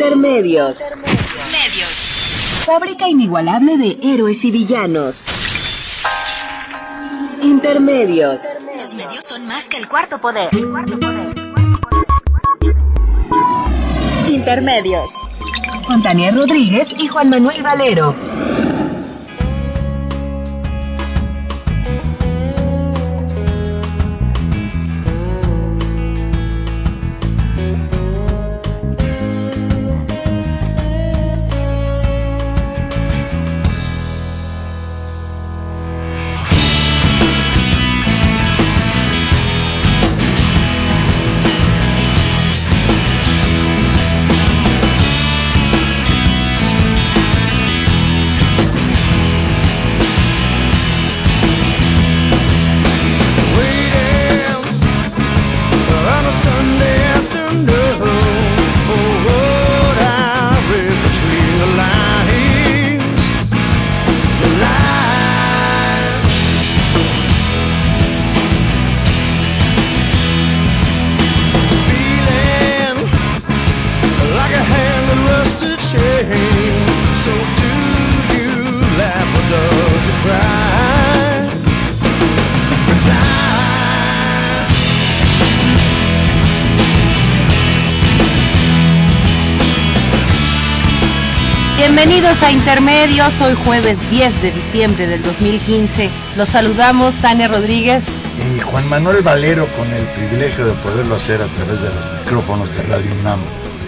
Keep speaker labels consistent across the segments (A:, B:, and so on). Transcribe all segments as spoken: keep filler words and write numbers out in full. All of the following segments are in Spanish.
A: Intermedios.
B: Medios.
A: Fábrica inigualable de héroes y villanos. Intermedios.
B: Los medios son más que el cuarto poder.
A: Intermedios. Con Tania Rodríguez y Juan Manuel Valero.
C: Bienvenidos a Intermedios, hoy jueves diez de diciembre del dos mil quince. Los saludamos Tania Rodríguez
D: y Juan Manuel Valero, con el privilegio de poderlo hacer a través de los micrófonos de Radio UNAM.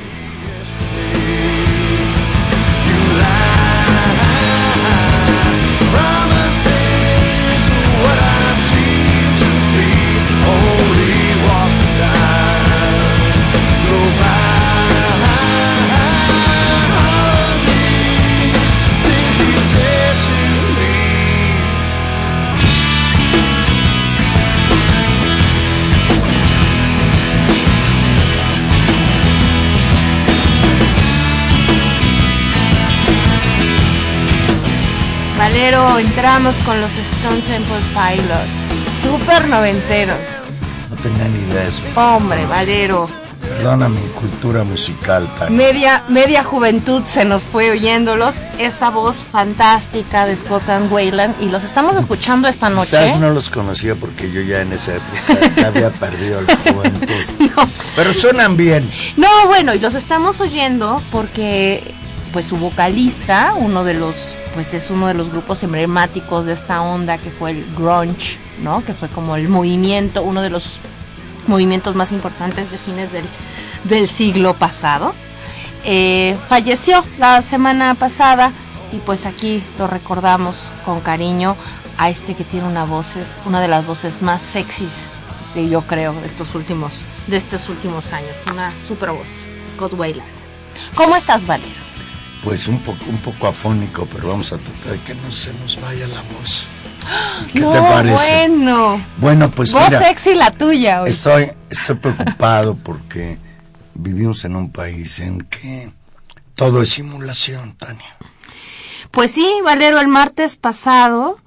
C: Valero, entramos con los Stone Temple Pilots, super noventeros.
D: No tenía ni idea de eso.
C: Hombre, Valero.
D: Perdona mi cultura musical, Tania.
C: Media, media juventud se nos fue oyéndolos. Esta voz fantástica de Scott and Weiland, y los estamos escuchando esta noche.
D: Quizás no los conocía porque yo ya en esa época ya había perdido la juventud. No. Pero suenan bien.
C: No, bueno, y los estamos oyendo porque pues su vocalista, uno de los, pues es uno de los grupos emblemáticos de esta onda que fue el grunge, ¿no? Que fue como el movimiento, uno de los movimientos más importantes de fines del, del siglo pasado. Eh, falleció la semana pasada y pues aquí lo recordamos con cariño a este que tiene una voz, es una de las voces más sexys que yo creo de estos últimos, de estos últimos años, una super voz, Scott Weiland. ¿Cómo estás, Valero?
D: Pues un poco, un poco afónico, pero vamos a tratar de que no se nos vaya la voz. ¿Qué
C: no,
D: te parece?
C: Bueno,
D: bueno pues
C: voz
D: mira,
C: sexy la tuya hoy.
D: Estoy, estoy preocupado porque vivimos en un país en que todo es simulación, Tania.
C: Pues sí, Valero, el martes pasado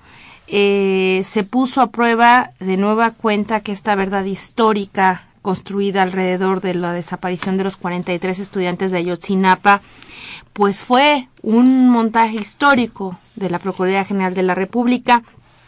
C: eh, se puso a prueba de nueva cuenta que esta verdad histórica construida alrededor de la desaparición de los cuarenta y tres estudiantes de Ayotzinapa, pues fue un montaje histórico de la Procuraduría General de la República.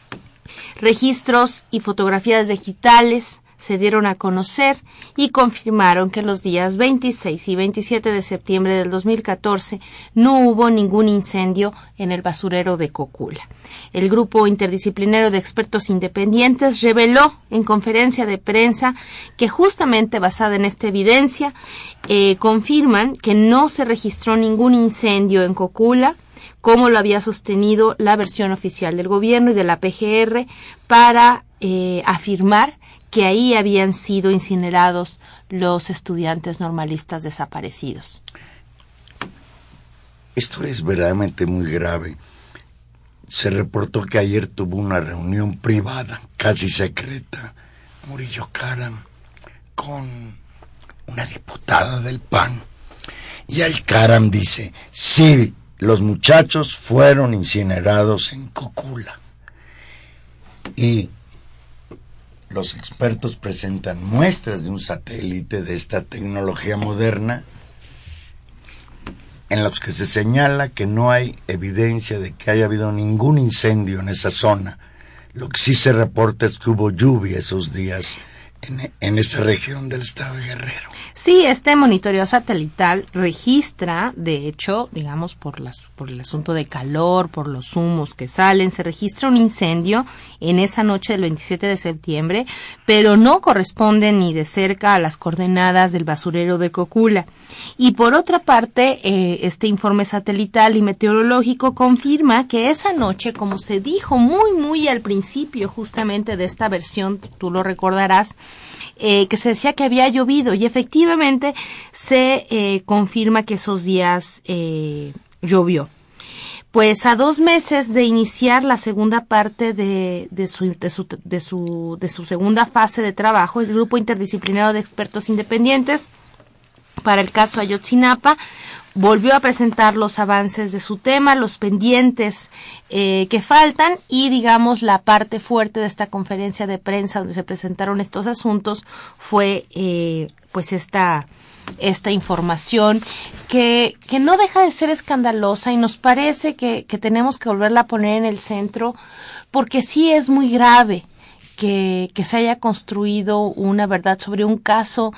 C: Registros y fotografías digitales se dieron a conocer y confirmaron que los días veintiséis y veintisiete de septiembre del dos mil catorce no hubo ningún incendio en el basurero de Cocula. El grupo interdisciplinario de expertos independientes reveló en conferencia de prensa que, justamente basada en esta evidencia, eh, confirman que no se registró ningún incendio en Cocula, como lo había sostenido la versión oficial del gobierno y de la P G R, para eh, afirmar que ahí habían sido incinerados los estudiantes normalistas desaparecidos.
D: Esto es verdaderamente muy grave. Se reportó que ayer tuvo una reunión privada, casi secreta, Murillo Karam, con una diputada del P A N. Y el Karam dice, sí, los muchachos fueron incinerados en Cocula. Y los expertos presentan muestras de un satélite de esta tecnología moderna en los que se señala que no hay evidencia de que haya habido ningún incendio en esa zona. Lo que sí se reporta es que hubo lluvia esos días en, en esa región del estado de Guerrero.
C: Sí, este monitoreo satelital registra, de hecho, digamos, por las, por el asunto de calor, por los humos que salen, se registra un incendio en esa noche del veintisiete de septiembre, pero no corresponde ni de cerca a las coordenadas del basurero de Cocula. Y por otra parte, eh, este informe satelital y meteorológico confirma que esa noche, como se dijo muy, muy al principio justamente de esta versión, tú lo recordarás, Eh, que se decía que había llovido y efectivamente se eh, confirma que esos días eh, llovió. Pues a dos meses de iniciar la segunda parte de, de, su, de, su, de, su, de su segunda fase de trabajo, el Grupo Interdisciplinario de Expertos Independientes para el caso Ayotzinapa volvió a presentar los avances de su tema, los pendientes eh, que faltan y, digamos, la parte fuerte de esta conferencia de prensa donde se presentaron estos asuntos fue, eh, pues, esta esta información que, que no deja de ser escandalosa y nos parece que, que tenemos que volverla a poner en el centro porque sí es muy grave que, que se haya construido una verdad sobre un caso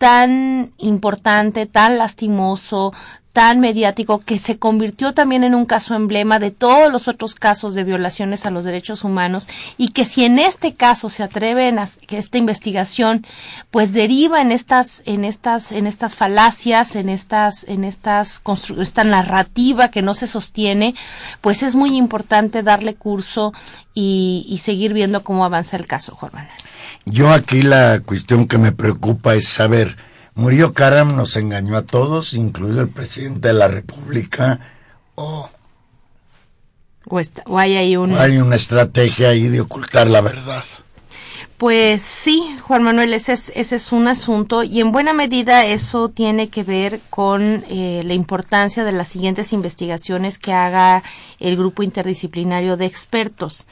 C: tan importante, tan lastimoso, tan mediático, que se convirtió también en un caso emblema de todos los otros casos de violaciones a los derechos humanos y que si en este caso se atreven a que esta investigación pues deriva en estas en estas en estas falacias, en estas en estas constru- esta narrativa que no se sostiene, pues es muy importante darle curso y, y seguir viendo cómo avanza el caso, Juan Manuel.
D: Yo aquí la cuestión que me preocupa es saber, Murillo Karam nos engañó a todos, incluido el presidente de la República, o,
C: o, está, o hay ahí un...
D: o hay una estrategia ahí de ocultar la verdad.
C: Pues sí, Juan Manuel, ese es, ese es un asunto y en buena medida eso tiene que ver con eh, la importancia de las siguientes investigaciones que haga el grupo interdisciplinario de expertos.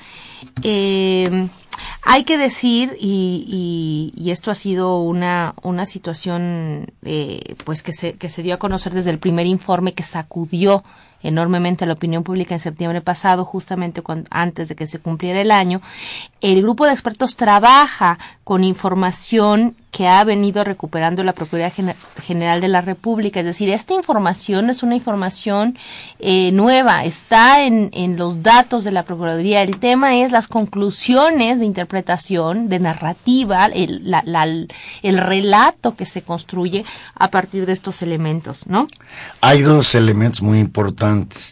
C: Eh, hay que decir, y, y, y esto ha sido una, una situación eh, pues que se, que se dio a conocer desde el primer informe que sacudió enormemente a la opinión pública en septiembre pasado, justamente cuando, antes de que se cumpliera el año. El grupo de expertos trabaja con información que ha venido recuperando la Procuraduría General de la República, es decir, esta información es una información eh, nueva, está en, en los datos de la Procuraduría. El tema es las conclusiones de interpretación, de narrativa, el, la, la, el relato que se construye a partir de estos elementos, ¿no?
D: Hay dos elementos muy importantes,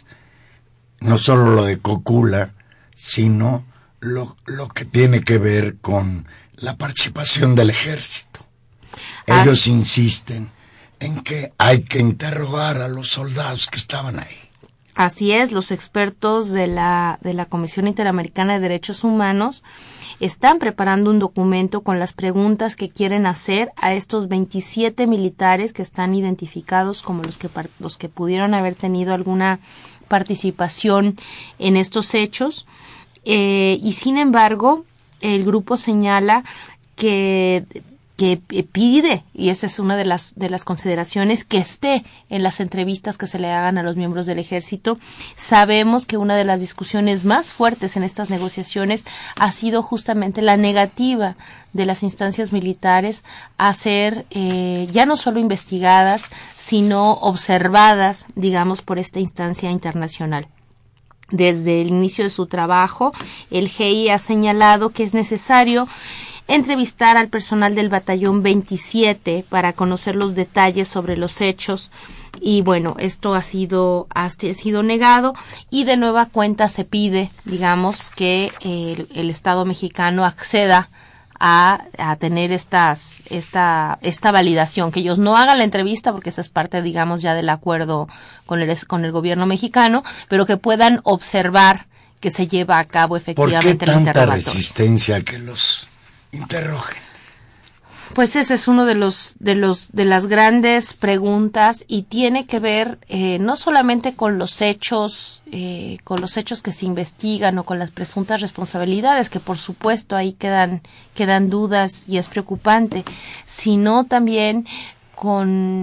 D: no solo lo de Cocula, sino lo, lo que tiene que ver con la participación del ejército. Ellos ah. insisten en que hay que interrogar a los soldados que estaban ahí.
C: Así es, los expertos de la, de la Comisión Interamericana de Derechos Humanos están preparando un documento con las preguntas que quieren hacer a estos veintisiete militares que están identificados como los que, los que pudieron haber tenido alguna participación en estos hechos. Eh, y sin embargo, el grupo señala que que pide, y esa es una de las de las consideraciones, que esté en las entrevistas que se le hagan a los miembros del ejército. Sabemos que una de las discusiones más fuertes en estas negociaciones ha sido justamente la negativa de las instancias militares a ser eh, ya no solo investigadas, sino observadas, digamos, por esta instancia internacional. Desde el inicio de su trabajo, el G I ha señalado que es necesario entrevistar al personal del batallón veintisiete para conocer los detalles sobre los hechos y bueno, esto ha sido ha sido negado y de nueva cuenta se pide, digamos, que el, el Estado mexicano acceda a, a tener estas esta esta validación, que ellos no hagan la entrevista porque esa es parte, digamos, ya del acuerdo con el con el gobierno mexicano, pero que puedan observar que se lleva a cabo efectivamente el interrogatorio.
D: ¿Por qué tanta resistencia a que los interrogen?
C: Pues ese es uno de los de los de las grandes preguntas y tiene que ver eh, no solamente con los hechos eh, con los hechos que se investigan o con las presuntas responsabilidades, que por supuesto ahí quedan quedan dudas y es preocupante, sino también con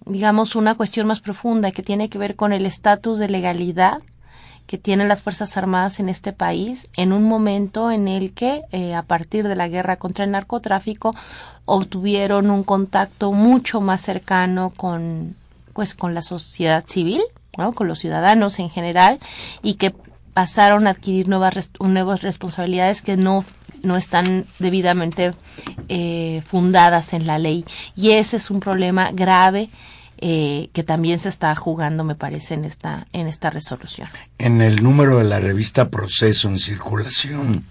C: digamos, una cuestión más profunda que tiene que ver con el estatus de legalidad que tienen las Fuerzas Armadas en este país en un momento en el que, eh, a partir de la guerra contra el narcotráfico, obtuvieron un contacto mucho más cercano con, pues, con la sociedad civil, ¿no? Con los ciudadanos en general, y que pasaron a adquirir nuevas, nuevas responsabilidades que no, no están debidamente eh, fundadas en la ley. Y ese es un problema grave eh, que también se está jugando, me parece, en esta, en esta resolución.
D: En el número de la revista Proceso en circulación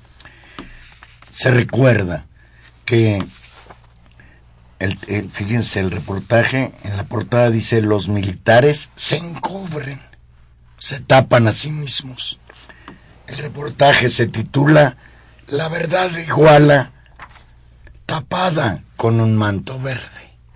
D: se recuerda que el, el, fíjense, el reportaje en la portada dice: los militares se encubren, se tapan a sí mismos. El reportaje se titula La verdad de Iguala tapada con un manto verde.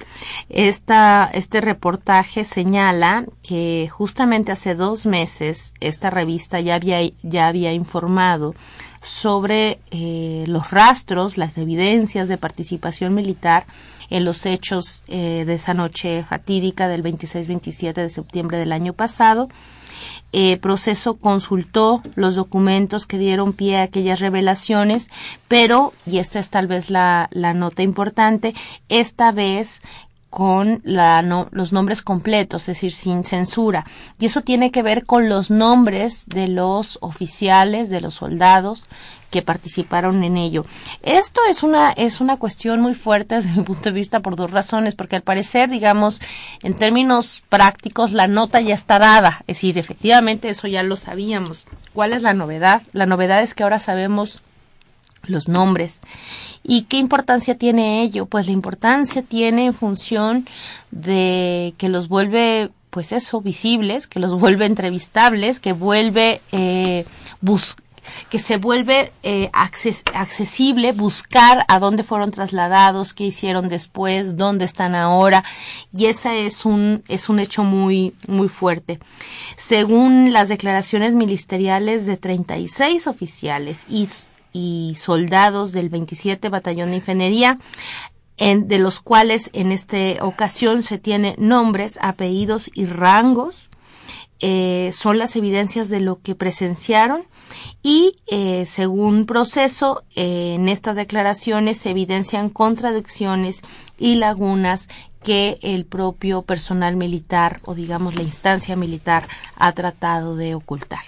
C: Esta, este reportaje señala que justamente hace dos meses esta revista ya había, ya había informado sobre eh, los rastros, las evidencias de participación militar en los hechos eh, de esa noche fatídica del veintiséis veintisiete de septiembre del año pasado. Eh, Proceso consultó los documentos que dieron pie a aquellas revelaciones, pero, y esta es tal vez la, la nota importante, esta vez con la, no, los nombres completos, es decir, sin censura. Y eso tiene que ver con los nombres de los oficiales, de los soldados que participaron en ello. Esto es una, es una cuestión muy fuerte desde mi punto de vista por dos razones, porque al parecer, digamos, en términos prácticos, la nota ya está dada. Es decir, efectivamente eso ya lo sabíamos. ¿Cuál es la novedad? La novedad es que ahora sabemos los nombres. ¿Y qué importancia tiene ello? Pues la importancia tiene en función de que los vuelve, pues eso, visibles, que los vuelve entrevistables, que vuelve eh, bus que se vuelve eh, acces accesible buscar a dónde fueron trasladados, qué hicieron después, dónde están ahora, y ese es un es un hecho muy muy fuerte. Según las declaraciones ministeriales de treinta y seis oficiales y y soldados del veintisiete Batallón de Infantería, en, de los cuales en esta ocasión se tienen nombres, apellidos y rangos, eh, son las evidencias de lo que presenciaron y eh, según Proceso, eh, en estas declaraciones se evidencian contradicciones y lagunas que el propio personal militar o digamos la instancia militar ha tratado de ocultar.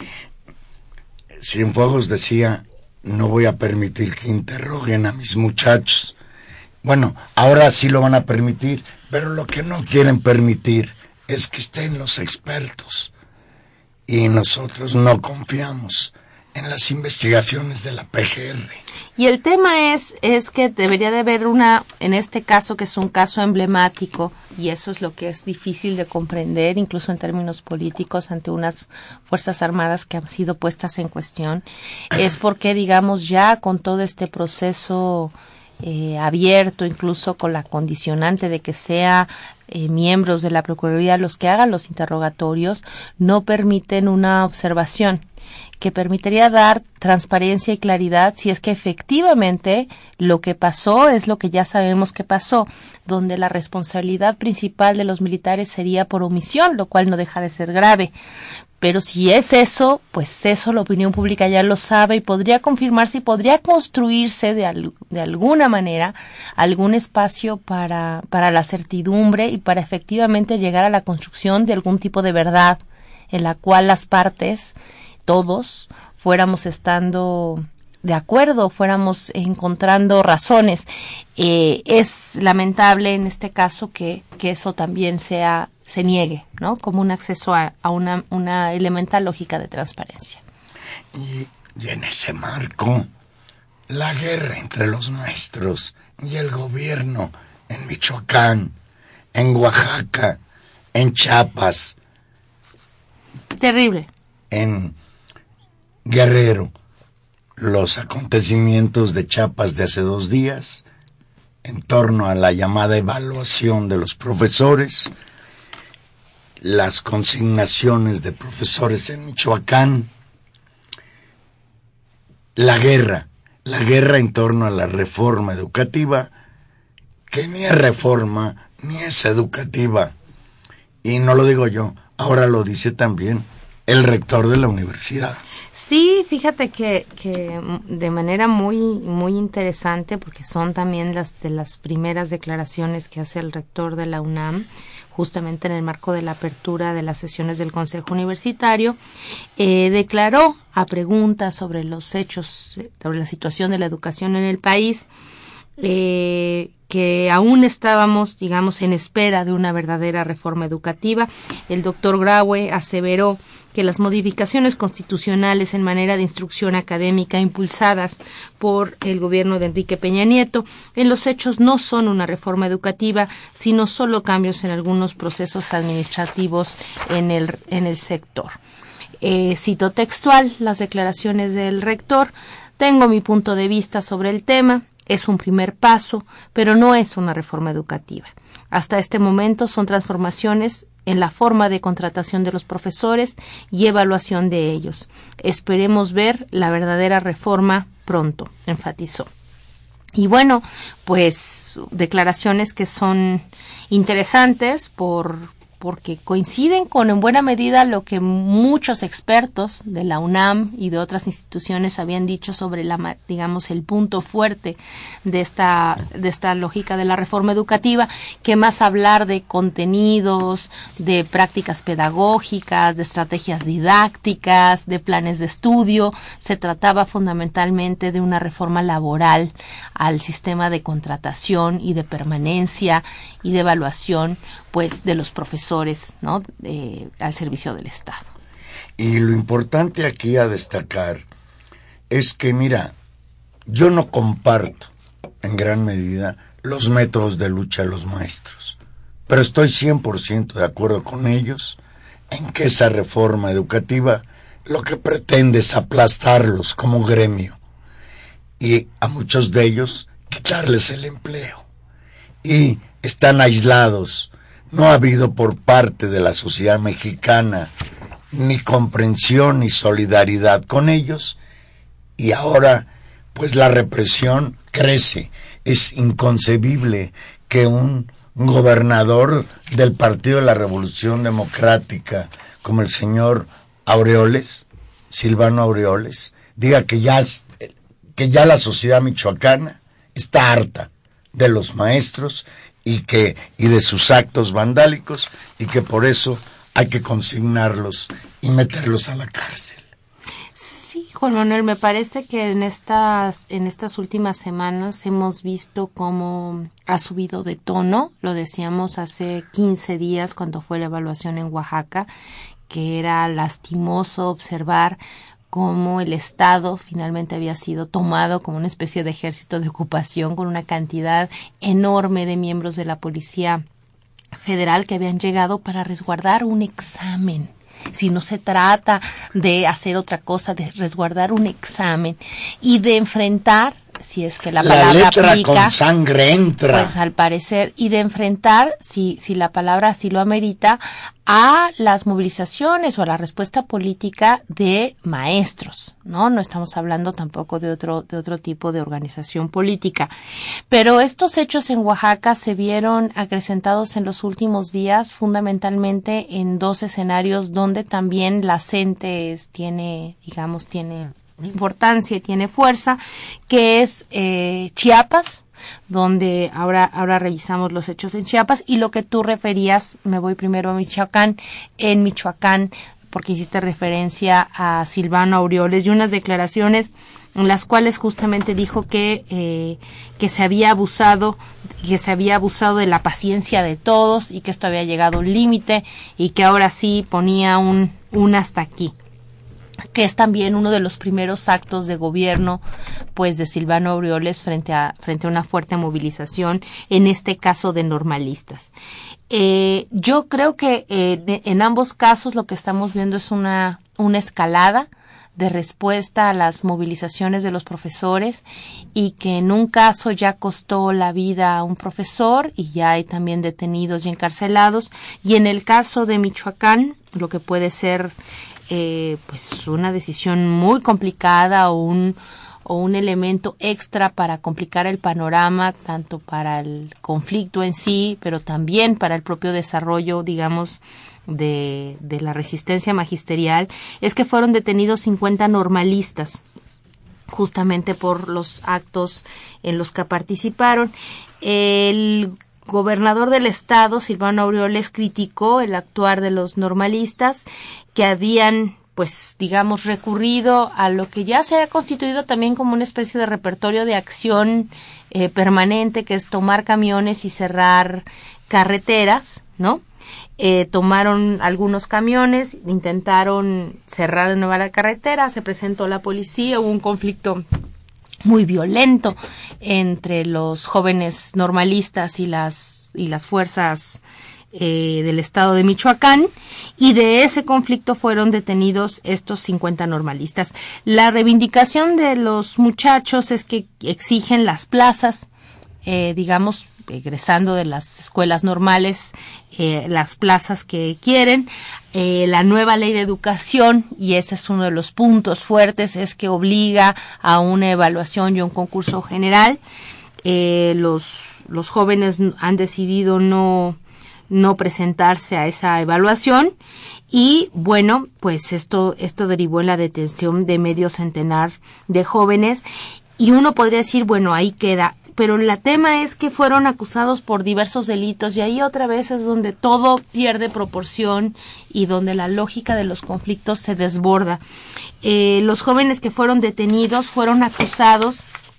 D: Cienfuegos decía: no voy a permitir que interroguen a mis muchachos. Bueno, ahora sí lo van a permitir, pero lo que no quieren permitir es que estén los expertos. Y nosotros no confiamos en las investigaciones de la P G R.
C: Y el tema es, es que debería de haber una, en este caso que es un caso emblemático, y eso es lo que es difícil de comprender, incluso en términos políticos, ante unas Fuerzas Armadas que han sido puestas en cuestión, es porque, digamos, ya con todo este proceso eh, abierto, incluso con la condicionante de que sea eh, miembros de la Procuraduría los que hagan los interrogatorios, no permiten una observación que permitiría dar transparencia y claridad si es que efectivamente lo que pasó es lo que ya sabemos que pasó, donde la responsabilidad principal de los militares sería por omisión, lo cual no deja de ser grave. Pero si es eso, pues eso la opinión pública ya lo sabe y podría confirmarse y podría construirse de, al, de alguna manera algún espacio para, para la certidumbre y para efectivamente llegar a la construcción de algún tipo de verdad en la cual las partes, todos, fuéramos estando de acuerdo, fuéramos encontrando razones. Eh, es lamentable en este caso que, que eso también sea, se niegue, ¿no? Como un acceso a, a una, una elemental lógica de transparencia.
D: Y, y en ese marco, la guerra entre los nuestros y el gobierno en Michoacán, en Oaxaca, en Chiapas.
C: Terrible.
D: En Guerrero, los acontecimientos de Chiapas de hace dos días, en torno a la llamada evaluación de los profesores, las consignaciones de profesores en Michoacán, la guerra, la guerra en torno a la reforma educativa, que ni es reforma ni es educativa, Y no lo digo yo, ahora lo dice también el rector de la universidad.
C: Sí, fíjate que, que de manera muy, muy interesante, porque son también las de las primeras declaraciones que hace el rector de la UNAM, justamente en el marco de la apertura de las sesiones del Consejo Universitario, eh, declaró a preguntas sobre los hechos, sobre la situación de la educación en el país, eh, que aún estábamos, digamos, en espera de una verdadera reforma educativa. El doctor Graue aseveró que las modificaciones constitucionales en manera de instrucción académica impulsadas por el gobierno de Enrique Peña Nieto en los hechos no son una reforma educativa, sino solo cambios en algunos procesos administrativos en el, en el sector. Eh, cito textual las declaraciones del rector: tengo mi punto de vista sobre el tema, es un primer paso, pero no es una reforma educativa. Hasta este momento son transformaciones en la forma de contratación de los profesores y evaluación de ellos. Esperemos ver la verdadera reforma pronto, enfatizó. Y bueno, pues declaraciones que son interesantes por porque coinciden con en buena medida lo que muchos expertos de la UNAM y de otras instituciones habían dicho sobre la, digamos, el punto fuerte de esta de esta lógica de la reforma educativa, que más hablar de contenidos, de prácticas pedagógicas, de estrategias didácticas, de planes de estudio, se trataba fundamentalmente de una reforma laboral al sistema de contratación y de permanencia y de evaluación, pues, de los profesores, ¿no?, eh, al servicio del Estado.
D: Y lo importante aquí a destacar es que, mira, yo no comparto en gran medida los métodos de lucha de los maestros, pero estoy cien por ciento de acuerdo con ellos en que esa reforma educativa lo que pretende es aplastarlos como gremio y a muchos de ellos quitarles el empleo. Y están aislados. No ha habido por parte de la sociedad mexicana ni comprensión ni solidaridad con ellos, y ahora pues la represión crece. Es inconcebible que un gobernador del Partido de la Revolución Democrática como el señor Aureoles, Silvano Aureoles, diga que ya, que ya la sociedad michoacana está harta de los maestros y que y de sus actos vandálicos, y que por eso hay que consignarlos y meterlos a la cárcel.
C: Sí, Juan Manuel, me parece que en estas en estas últimas semanas hemos visto cómo ha subido de tono. Lo decíamos hace quince días cuando fue la evaluación en Oaxaca, que era lastimoso observar cómo el Estado finalmente había sido tomado como una especie de ejército de ocupación, con una cantidad enorme de miembros de la Policía Federal que habían llegado para resguardar un examen. Si no se trata de hacer otra cosa, de resguardar un examen y de enfrentar, si es que la palabra
D: la letra
C: aplica,
D: con sangre entra,
C: pues al parecer, y de enfrentar, si si la palabra así lo amerita, a las movilizaciones o a la respuesta política de maestros, ¿no? No estamos hablando tampoco de otro de otro tipo de organización política. Pero estos hechos en Oaxaca se vieron acrecentados en los últimos días, fundamentalmente en dos escenarios donde también la CENTE tiene, digamos, tiene importancia y tiene fuerza, que es eh, Chiapas, donde ahora ahora revisamos los hechos en Chiapas, y lo que tú referías, me voy primero a Michoacán, en Michoacán, porque hiciste referencia a Silvano Aureoles y unas declaraciones en las cuales justamente dijo que eh, que se había abusado que se había abusado de la paciencia de todos y que esto había llegado a un límite y que ahora sí ponía un un hasta aquí, que es también uno de los primeros actos de gobierno, pues, de Silvano Aureoles frente a frente a una fuerte movilización, en este caso de normalistas. Eh, yo creo que eh, de, en ambos casos lo que estamos viendo es una una escalada de respuesta a las movilizaciones de los profesores, y que en un caso ya costó la vida a un profesor y ya hay también detenidos y encarcelados, y en el caso de Michoacán, lo que puede ser Eh, pues una decisión muy complicada o un o un elemento extra para complicar el panorama, tanto para el conflicto en sí, pero también para el propio desarrollo, digamos, de, de la resistencia magisterial, es que fueron detenidos cincuenta normalistas, justamente por los actos en los que participaron. El gobernador del estado, Silvano Aureoles, criticó el actuar de los normalistas que habían, pues, digamos, recurrido a lo que ya se ha constituido también como una especie de repertorio de acción eh, permanente, que es tomar camiones y cerrar carreteras, ¿no? Eh, tomaron algunos camiones, intentaron cerrar de nuevo la carretera, se presentó la policía, hubo un conflicto muy violento entre los jóvenes normalistas y las y las fuerzas eh, del estado de Michoacán, y de ese conflicto fueron detenidos estos cincuenta normalistas. La reivindicación de los muchachos es que exigen las plazas, eh, digamos, egresando de las escuelas normales, eh, las plazas que quieren, eh, la nueva ley de educación, y ese es uno de los puntos fuertes, es que obliga a una evaluación y un concurso general. Eh, los, los jóvenes han decidido no, no presentarse a esa evaluación, y bueno, pues esto, esto derivó en la detención de medio centenar de jóvenes, y uno podría decir, bueno, ahí queda. Pero el tema es que fueron acusados por diversos delitos, y ahí otra vez es donde todo pierde proporción y donde la lógica de los conflictos se desborda. Eh, los jóvenes que fueron detenidos fueron acusados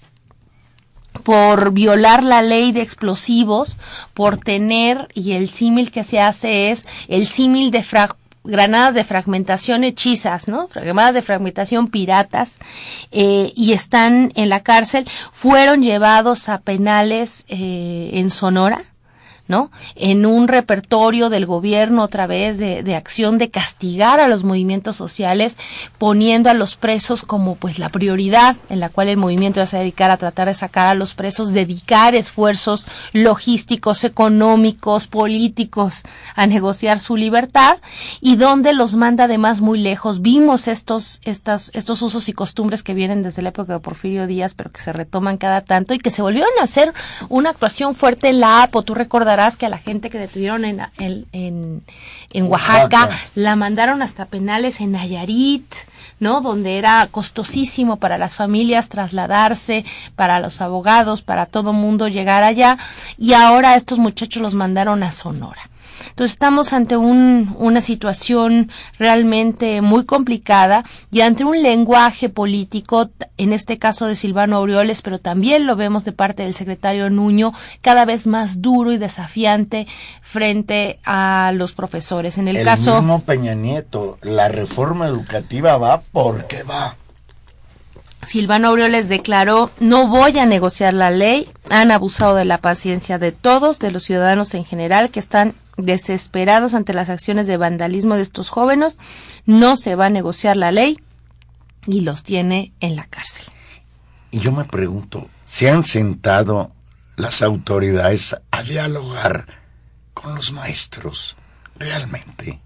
C: por violar la ley de explosivos, por tener, y el símil que se hace es el símil de frag granadas de fragmentación hechizas, ¿no? Granadas de fragmentación piratas, eh, y están en la cárcel. Fueron llevados a penales eh, en Sonora, ¿no? En un repertorio del gobierno otra vez de, de acción de castigar a los movimientos sociales, poniendo a los presos como pues la prioridad en la cual el movimiento va a dedicar a tratar de sacar a los presos, dedicar esfuerzos logísticos, económicos, políticos a negociar su libertad, y donde los manda además muy lejos. Vimos estos, estas, estos usos y costumbres que vienen desde la época de Porfirio Díaz, pero que se retoman cada tanto y que se volvieron a hacer una actuación fuerte en la A P O. Tú recordarás que a la gente que detuvieron en, en, en, en Oaxaca, Oaxaca la mandaron hasta penales en Nayarit, ¿no? Donde era costosísimo para las familias trasladarse, para los abogados, para todo mundo llegar allá, y ahora a estos muchachos los mandaron a Sonora. Entonces estamos ante un, una situación realmente muy complicada y ante un lenguaje político, en este caso de Silvano Aureoles, pero también lo vemos de parte del secretario Nuño, cada vez más duro y desafiante frente a los profesores. En el, el caso...
D: El mismo Peña Nieto, la reforma educativa va porque va.
C: Silvano Aureoles declaró: no voy a negociar la ley, han abusado de la paciencia de todos, de los ciudadanos en general, que están desesperados ante las acciones de vandalismo de estos jóvenes, no se va a negociar la ley, y los tiene en la cárcel.
D: Y yo me pregunto, ¿se han sentado las autoridades a dialogar con los maestros realmente?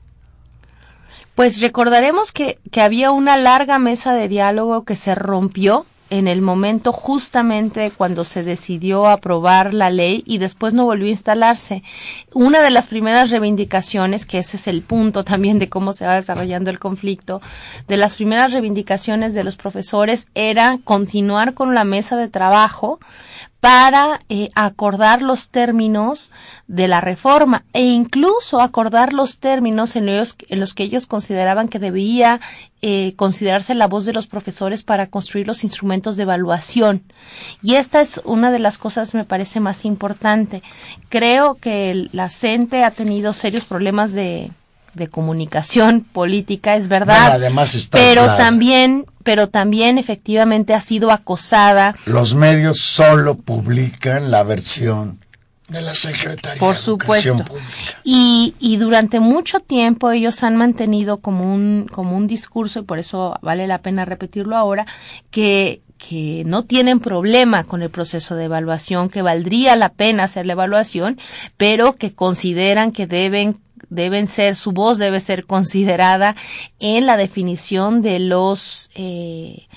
C: Pues recordaremos que, que había una larga mesa de diálogo que se rompió en el momento justamente cuando se decidió aprobar la ley, y después no volvió a instalarse. Una de las primeras reivindicaciones, que ese es el punto también de cómo se va desarrollando el conflicto, de las primeras reivindicaciones de los profesores era continuar con la mesa de trabajo para eh, acordar los términos de la reforma, e incluso acordar los términos en los, en los que ellos consideraban que debía eh, considerarse la voz de los profesores para construir los instrumentos de evaluación. Y esta es una de las cosas, me parece, más importante. Creo que la CENTE ha tenido serios problemas de de comunicación política, es verdad,
D: bueno, además está
C: pero
D: clara.
C: también, pero también efectivamente ha sido acosada.
D: Los medios solo publican la versión de la Secretaría
C: Por
D: de Educación Pública.
C: Y, y durante mucho tiempo ellos han mantenido como un, como un discurso, y por eso vale la pena repetirlo ahora, que que no tienen problema con el proceso de evaluación, que valdría la pena hacer la evaluación, pero que consideran que deben deben ser, su voz debe ser considerada en la definición de los eh,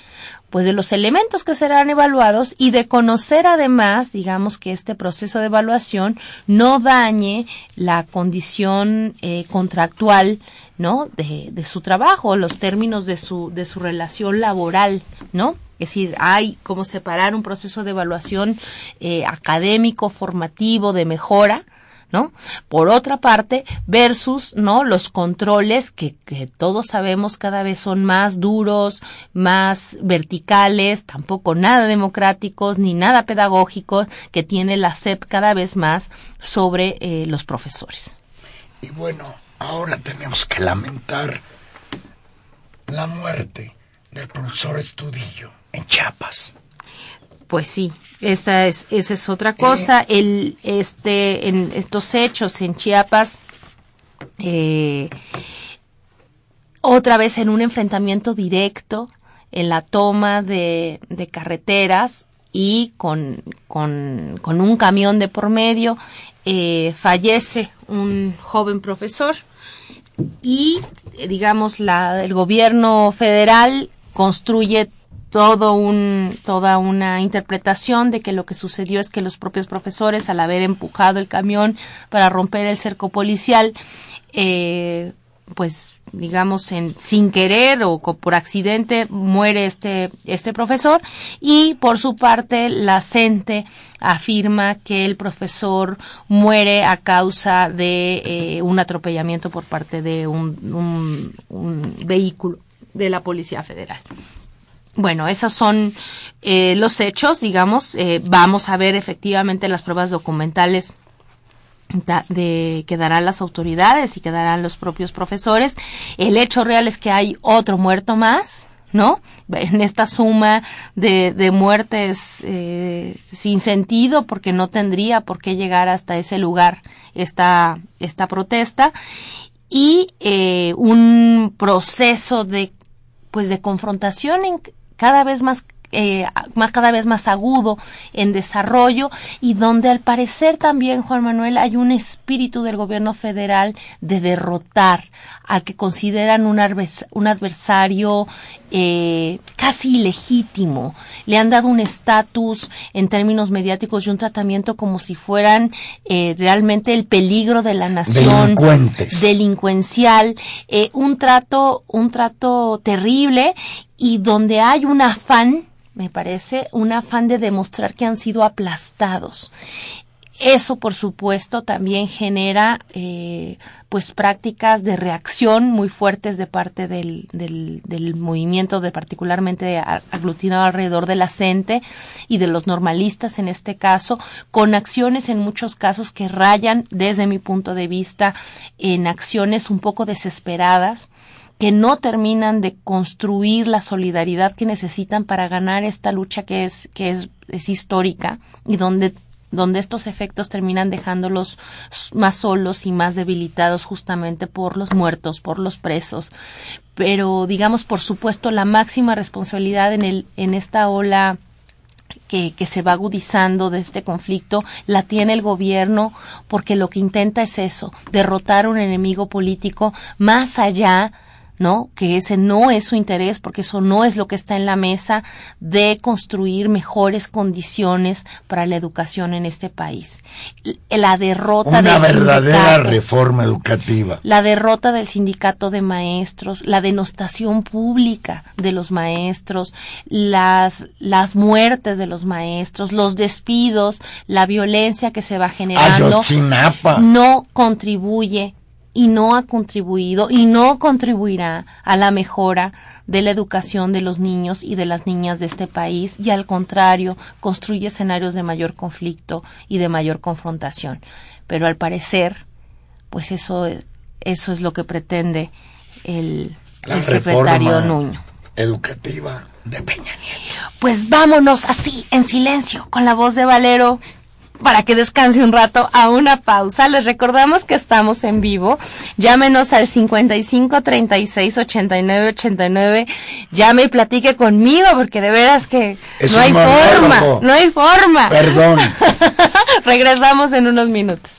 C: pues de los elementos que serán evaluados y de conocer además, digamos, que este proceso de evaluación no dañe la condición eh, contractual, ¿no? De, de su trabajo, los términos de su, de su relación laboral, ¿no? Es decir, hay como separar un proceso de evaluación eh, académico, formativo, de mejora, ¿no? Por otra parte, versus, ¿no? Los controles que, que todos sabemos cada vez son más duros, más verticales, tampoco nada democráticos, ni nada pedagógicos, que tiene la S E P cada vez más sobre eh, los profesores.
D: Y bueno, ahora tenemos que lamentar la muerte del profesor Estudillo en Chiapas.
C: Pues sí, esa es esa es otra cosa. Eh. El este en estos hechos en Chiapas, eh, otra vez en un enfrentamiento directo en la toma de, de carreteras y con con con un camión de por medio, eh, fallece un joven profesor y digamos la el gobierno federal construye todo un, toda una interpretación de que lo que sucedió es que los propios profesores, al haber empujado el camión para romper el cerco policial, eh, pues digamos en, sin querer o por accidente muere este, este profesor, y por su parte la CENTE afirma que el profesor muere a causa de eh, un atropellamiento por parte de un, un, un vehículo de la Policía Federal. Bueno, esos son eh, los hechos, digamos. Eh, vamos a ver efectivamente las pruebas documentales da, de que darán las autoridades y que darán los propios profesores. El hecho real es que hay otro muerto más, ¿no? En esta suma de, de muertes eh, sin sentido, porque no tendría por qué llegar hasta ese lugar esta, esta protesta, y eh, un proceso de pues de confrontación en cada vez más eh, más cada vez más agudo en desarrollo, y donde al parecer también, Juan Manuel, hay un espíritu del gobierno federal de derrotar al que consideran un, advers- un adversario eh, casi ilegítimo. Le han dado un estatus en términos mediáticos y un tratamiento como si fueran eh, realmente el peligro de la nación,
D: delincuentes,
C: delincuencial, eh, un trato, un trato terrible, y donde hay un afán, me parece, un afán de demostrar que han sido aplastados. Eso, por supuesto, también genera eh, pues prácticas de reacción muy fuertes de parte del, del, del movimiento, de particularmente aglutinado alrededor de la CENTE y de los normalistas en este caso, con acciones en muchos casos que rayan, desde mi punto de vista, en acciones un poco desesperadas, que no terminan de construir la solidaridad que necesitan para ganar esta lucha que es que es, es histórica, y donde donde estos efectos terminan dejándolos más solos y más debilitados justamente por los muertos, por los presos. Pero digamos, por supuesto, la máxima responsabilidad en el en esta ola que, que se va agudizando de este conflicto la tiene el gobierno, porque lo que intenta es eso, derrotar a un enemigo político más allá, ¿no? Que ese no es su interés, porque eso no es lo que está en la mesa, de construir mejores condiciones para la educación en este país. La derrota
D: una
C: del
D: verdadera
C: sindicato,
D: reforma educativa.
C: La derrota del sindicato de maestros, la denostación pública de los maestros, las, las muertes de los maestros, los despidos, la violencia que se va generando,
D: Ayotzinapa,
C: no contribuye y no ha contribuido y no contribuirá a la mejora de la educación de los niños y de las niñas de este país, y al contrario, construye escenarios de mayor conflicto y de mayor confrontación. Pero al parecer, pues eso, eso es lo que pretende el, el secretario Nuño.
D: Educativa de Peña Nieto.
C: Pues vámonos así, en silencio, con la voz de Valero, para que descanse un rato, a una pausa. Les recordamos que estamos en vivo. Llámenos al cincuenta y cinco, treinta y seis, ochenta y nueve, ochenta y nueve. Llame y platique conmigo, porque de veras que
D: es
C: no hay forma,
D: monólogo.
C: no hay forma.
D: Perdón.
C: Regresamos en unos minutos.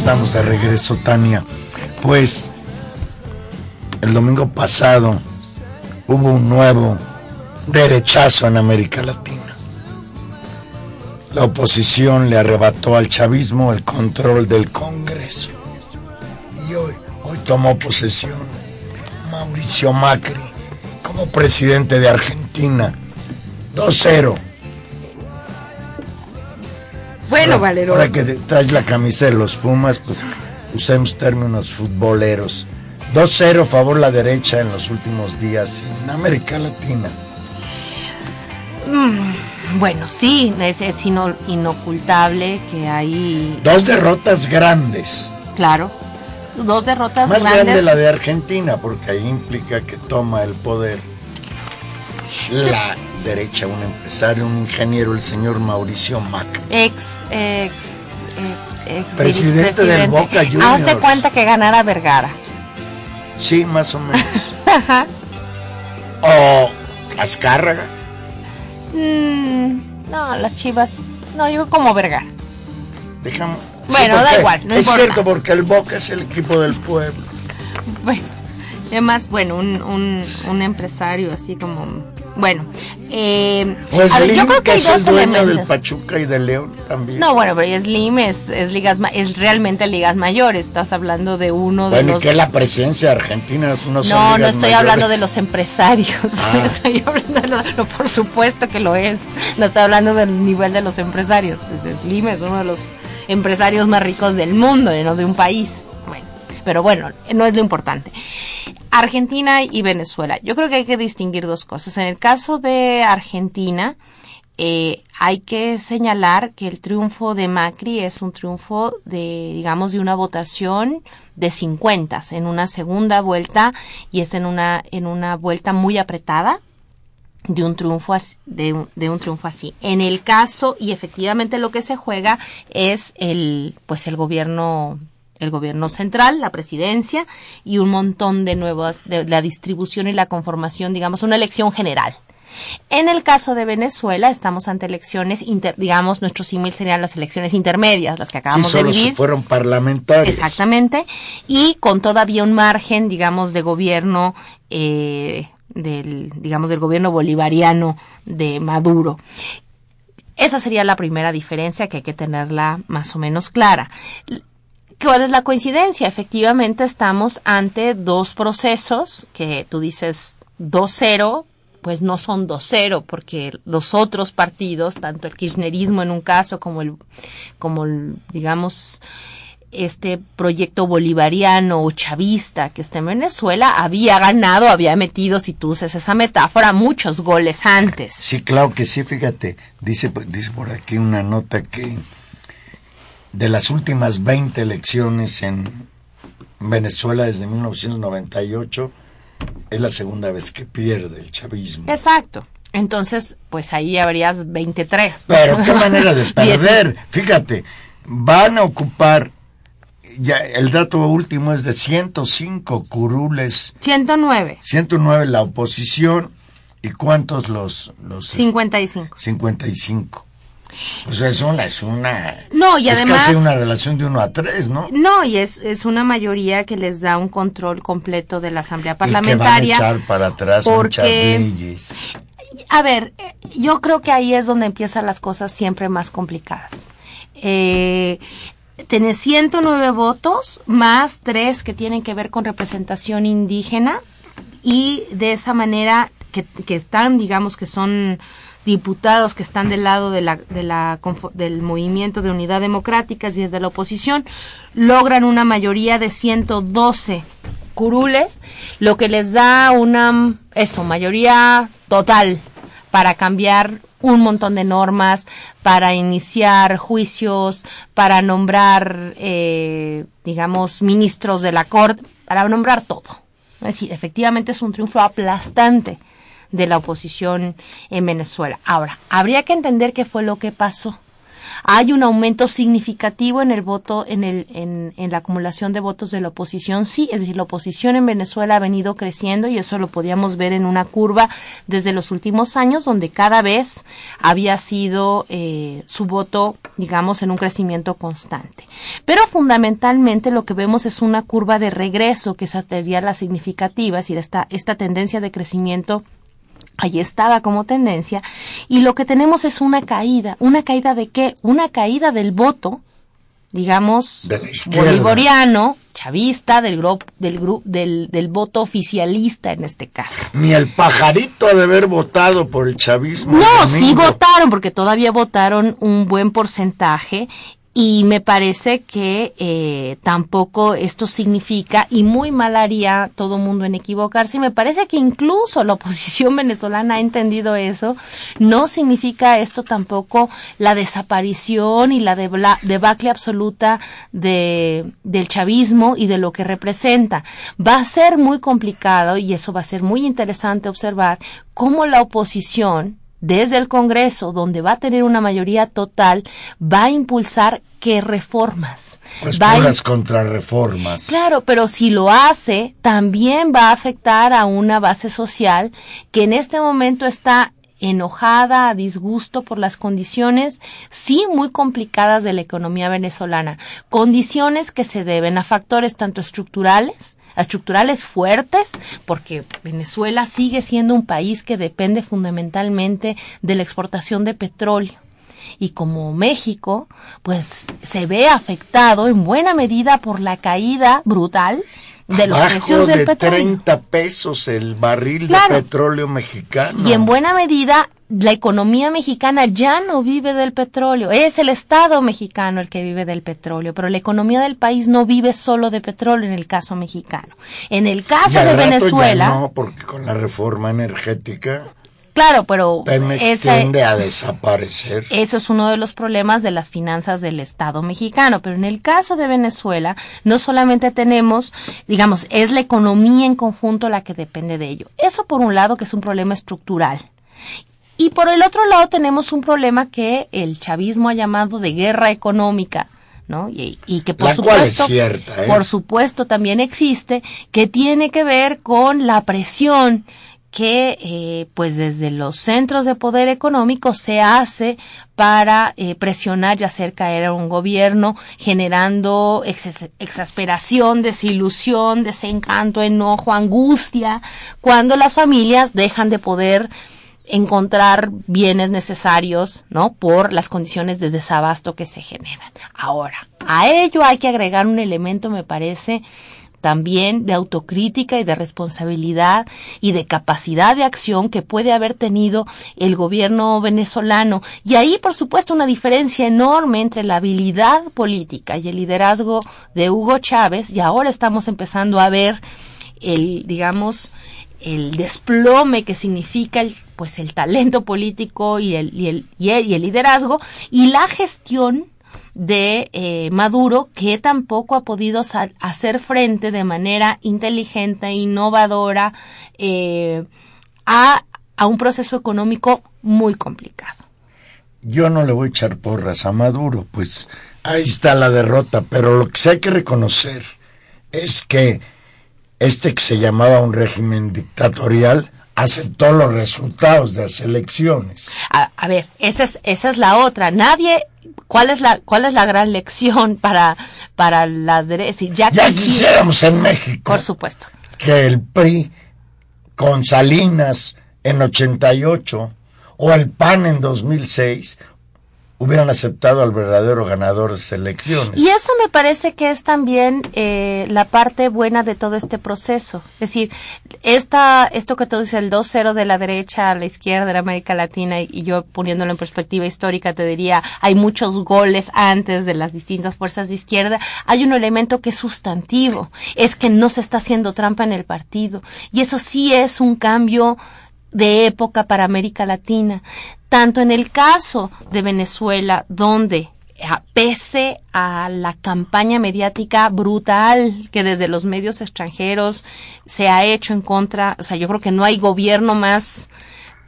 D: estamos de regreso, Tania. Pues el domingo pasado hubo un nuevo derechazo en América Latina. La oposición le arrebató al chavismo el control del Congreso. Y hoy, hoy tomó posesión Mauricio Macri como presidente de Argentina. dos cero.
C: Bueno,
D: ahora,
C: Valero.
D: Ahora que traes la camisa de los Pumas, pues usemos términos futboleros. dos cero favor la derecha en los últimos días en América Latina.
C: Mm, bueno, sí, es, es ino, inocultable que hay...
D: Dos derrotas grandes.
C: Claro, dos derrotas
D: Más
C: grandes.
D: grande la de Argentina, porque ahí implica que toma el poder la derecha, un empresario, un ingeniero, el señor Mauricio Macri.
C: Ex, ex, ex, ex
D: presidente, presidente del Boca Juniors.
C: Hace cuenta que ganara Vergara.
D: Sí, más o menos. O Azcárraga.
C: Mm, no, las Chivas. No, yo como Vergara.
D: Dejamos.
C: Bueno,
D: sí,
C: da igual, no
D: es
C: importa.
D: cierto, porque el Boca es el equipo del pueblo.
C: Bueno, además, bueno, un, un, un empresario así como... Bueno, eh,
D: pues
C: a ver,
D: Slim,
C: yo creo que,
D: que
C: hay
D: es
C: dos
D: el dueño
C: elementos.
D: del Pachuca y del León también.
C: No, bueno, pero Slim es, es ligas es realmente ligas mayores. Estás hablando de uno de
D: bueno,
C: los...
D: y que la presidencia de Argentina es uno.
C: No, no estoy
D: mayores.
C: hablando de los empresarios.
D: Ah.
C: Estoy hablando de lo- no, por supuesto que lo es. No estoy hablando del nivel de los empresarios. Es Slim es uno de los empresarios más ricos del mundo, no de un país. Bueno, pero bueno, no es lo importante. Argentina y Venezuela. Yo creo que hay que distinguir dos cosas. En el caso de Argentina, eh, hay que señalar que el triunfo de Macri es un triunfo de, digamos, de una votación de cincuenta en una segunda vuelta, y es en una, en una vuelta muy apretada de un triunfo así, de, un, de un triunfo así. En el caso, y efectivamente lo que se juega es el, pues el gobierno el gobierno central, la presidencia y un montón de nuevas, de la distribución y la conformación, digamos, una elección general. En el caso de Venezuela, estamos ante elecciones, inter, digamos, nuestro símil serían las elecciones intermedias, las que acabamos
D: sí, solo
C: de vivir.
D: Si fueron parlamentarios.
C: Exactamente, y con todavía un margen, digamos, de gobierno, eh, del, digamos, del gobierno bolivariano de Maduro. Esa sería la primera diferencia que hay que tenerla más o menos clara. ¿Cuál es la coincidencia? Efectivamente estamos ante dos procesos que tú dices dos cero, pues no son dos cero, porque los otros partidos, tanto el kirchnerismo en un caso como el, como el, digamos, este proyecto bolivariano o chavista que está en Venezuela, había ganado, había metido, si tú usas esa metáfora, muchos goles antes.
D: Sí, claro que sí, fíjate, dice, dice por aquí una nota que de las últimas veinte elecciones en Venezuela desde mil novecientos noventa y ocho, es la segunda vez que pierde el chavismo.
C: Exacto. Entonces, pues ahí habrías veintitrés.
D: Pero qué manera de perder. Fíjate, van a ocupar, ya el dato último es de ciento cinco curules.
C: ciento nueve.
D: ciento nueve la oposición, ¿y cuántos los? los
C: cincuenta y cinco.
D: cincuenta y cinco. Pues es una, es una...
C: No, y
D: es
C: además...
D: casi una relación de uno a tres, ¿no?
C: No, y es, es una mayoría que les da un control completo de la Asamblea Parlamentaria.
D: Y que van a echar para atrás
C: porque,
D: muchas leyes.
C: A ver, yo creo que ahí es donde empiezan las cosas siempre más complicadas. Eh, tenés ciento nueve votos, más tres que tienen que ver con representación indígena, y de esa manera que, que están, digamos que son diputados que están del lado de la, de la, del Movimiento de Unidad Democrática y de la oposición, logran una mayoría de ciento doce curules, lo que les da una, eso, mayoría total para cambiar un montón de normas, para iniciar juicios, para nombrar, eh, digamos, ministros de la Corte, para nombrar todo. Es decir, efectivamente es un triunfo aplastante de la oposición en Venezuela. Ahora, habría que entender qué fue lo que pasó. Hay un aumento significativo en el voto, en el, en, en la acumulación de votos de la oposición, sí, es decir, la oposición en Venezuela ha venido creciendo y eso lo podíamos ver en una curva desde los últimos años, donde cada vez había sido eh, su voto, digamos, en un crecimiento constante. Pero fundamentalmente lo que vemos es una curva de regreso, que sería la significativa, es decir, esta, esta tendencia de crecimiento ahí estaba como tendencia, y lo que tenemos es una caída. ¿Una caída de qué? Una caída del voto, digamos, bolivariano, chavista, del grupo, del grupo, del, del voto oficialista en este caso.
D: Ni el pajarito ha de haber votado por el chavismo.
C: No, sí votaron, porque todavía votaron un buen porcentaje. Y me parece que eh, tampoco esto significa, y muy mal haría todo mundo en equivocarse, y me parece que incluso la oposición venezolana ha entendido eso. No significa esto tampoco la desaparición y la debla, debacle absoluta de, del chavismo y de lo que representa. Va a ser muy complicado, y eso va a ser muy interesante observar, cómo la oposición, desde el Congreso, donde va a tener una mayoría total, va a impulsar qué reformas.
D: Pues
C: va
D: puras contrarreformas.
C: Claro, pero si lo hace, también va a afectar a una base social que en este momento está enojada, a disgusto por las condiciones, sí, muy complicadas de la economía venezolana. Condiciones que se deben a factores tanto estructurales, a estructurales fuertes, porque Venezuela sigue siendo un país que depende fundamentalmente de la exportación de petróleo. Y como México, pues se ve afectado en buena medida por la caída brutal de los
D: Abajo
C: precios del
D: de
C: petróleo.
D: treinta pesos el barril
C: Claro.
D: de petróleo mexicano.
C: Y en buena medida, la economía mexicana ya no vive del petróleo. Es el Estado mexicano el que vive del petróleo, pero la economía del país no vive solo de petróleo en el caso mexicano. En el caso
D: Y al
C: de
D: rato
C: Venezuela,
D: ya no, porque con la reforma energética
C: claro, pero
D: Pemex
C: esa-
D: tiende a desaparecer.
C: eso es uno de los problemas de las finanzas del Estado mexicano. Pero en el caso de Venezuela, no solamente tenemos, digamos, es la economía en conjunto la que depende de ello. Eso por un lado, que es un problema estructural. Y por el otro lado tenemos un problema que el chavismo ha llamado de guerra económica, ¿no? Y, y que por
D: La cual es
C: supuesto,
D: cierta, ¿eh?
C: por supuesto también existe, que tiene que ver con la presión que eh, pues desde los centros de poder económico se hace para eh, presionar y hacer caer a un gobierno, generando ex- exasperación, desilusión, desencanto, enojo, angustia, cuando las familias dejan de poder encontrar bienes necesarios, ¿no? Por las condiciones de desabasto que se generan. Ahora, a ello hay que agregar un elemento, me parece, también de autocrítica y de responsabilidad y de capacidad de acción que puede haber tenido el gobierno venezolano. Y ahí, por supuesto, una diferencia enorme entre la habilidad política y el liderazgo de Hugo Chávez, y ahora estamos empezando a ver el, digamos, el desplome que significa el, pues el talento político y el, y el, y el, y el liderazgo, y la gestión de eh, Maduro, que tampoco ha podido sa- hacer frente de manera inteligente, innovadora, eh, a, a un proceso económico muy complicado.
D: Yo no le voy a echar porras a Maduro, pues ahí está la derrota, pero lo que sí hay que reconocer es que este que se llamaba un régimen dictatorial aceptó los resultados de las elecciones.
C: A, a ver, esa es, esa es la otra. Nadie, ¿cuál es la, cuál es la gran lección para, para las derechas? Ya,
D: Ya
C: quisi-
D: quisiéramos en México
C: Por supuesto.
D: que el P R I con Salinas en ochenta y ocho o el P A N en dos mil seis hubieran aceptado al verdadero ganador de las elecciones.
C: Y eso me parece que es también eh, la parte buena de todo este proceso. Es decir, esta, esto que tú dices, el dos cero de la derecha a la izquierda de la América Latina, y, y yo poniéndolo en perspectiva histórica te diría, hay muchos goles antes de las distintas fuerzas de izquierda. Hay un elemento que es sustantivo, es que no se está haciendo trampa en el partido. Y eso sí es un cambio de época para América Latina. Tanto en el caso de Venezuela, donde a, pese a la campaña mediática brutal que desde los medios extranjeros se ha hecho en contra, o sea, yo creo que no hay gobierno más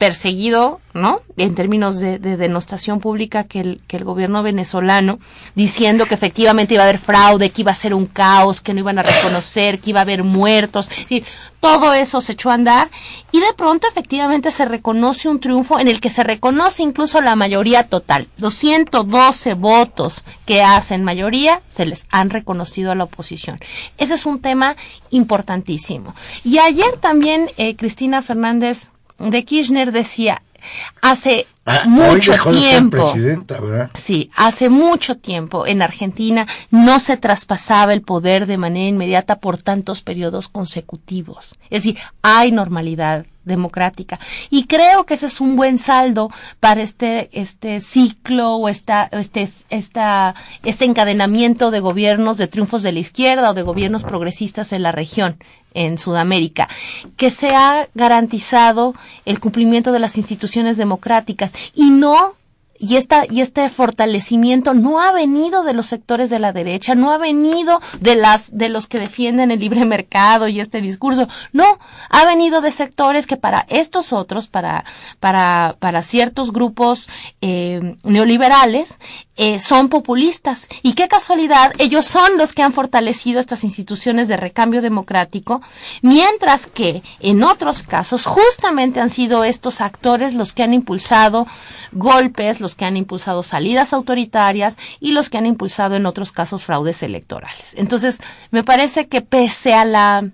C: perseguido, ¿no? En términos de, de denostación pública que el, que el gobierno venezolano, diciendo que efectivamente iba a haber fraude, que iba a ser un caos, que no iban a reconocer, que iba a haber muertos. Es decir, todo eso se echó a andar y de pronto efectivamente se reconoce un triunfo en el que se reconoce incluso la mayoría total. Los ciento doce votos que hacen mayoría se les han reconocido a la oposición. Ese es un tema importantísimo. Y ayer también eh, Cristina Fernández de Kirchner decía, hace
D: ah,
C: mucho
D: hoy dejó
C: tiempo,
D: de ser presidenta, ¿verdad?
C: Sí, hace mucho tiempo en Argentina no se traspasaba el poder de manera inmediata por tantos periodos consecutivos. Es decir, hay normalidad democrática y creo que ese es un buen saldo para este este ciclo o esta este esta este encadenamiento de gobiernos de triunfos de la izquierda o de gobiernos progresistas en la región, en Sudamérica, que se ha garantizado el cumplimiento de las instituciones democráticas y no Y esta, y este fortalecimiento no ha venido de los sectores de la derecha, no ha venido de las, de los que defienden el libre mercado y este discurso. No, ha venido de sectores que para estos otros, para, para, para ciertos grupos, eh, neoliberales, eh, son populistas. Y qué casualidad, ellos son los que han fortalecido estas instituciones de recambio democrático, mientras que en otros casos justamente han sido estos actores los que han impulsado golpes, los que han impulsado salidas autoritarias y los que han impulsado en otros casos fraudes electorales. Entonces, me parece que pese a la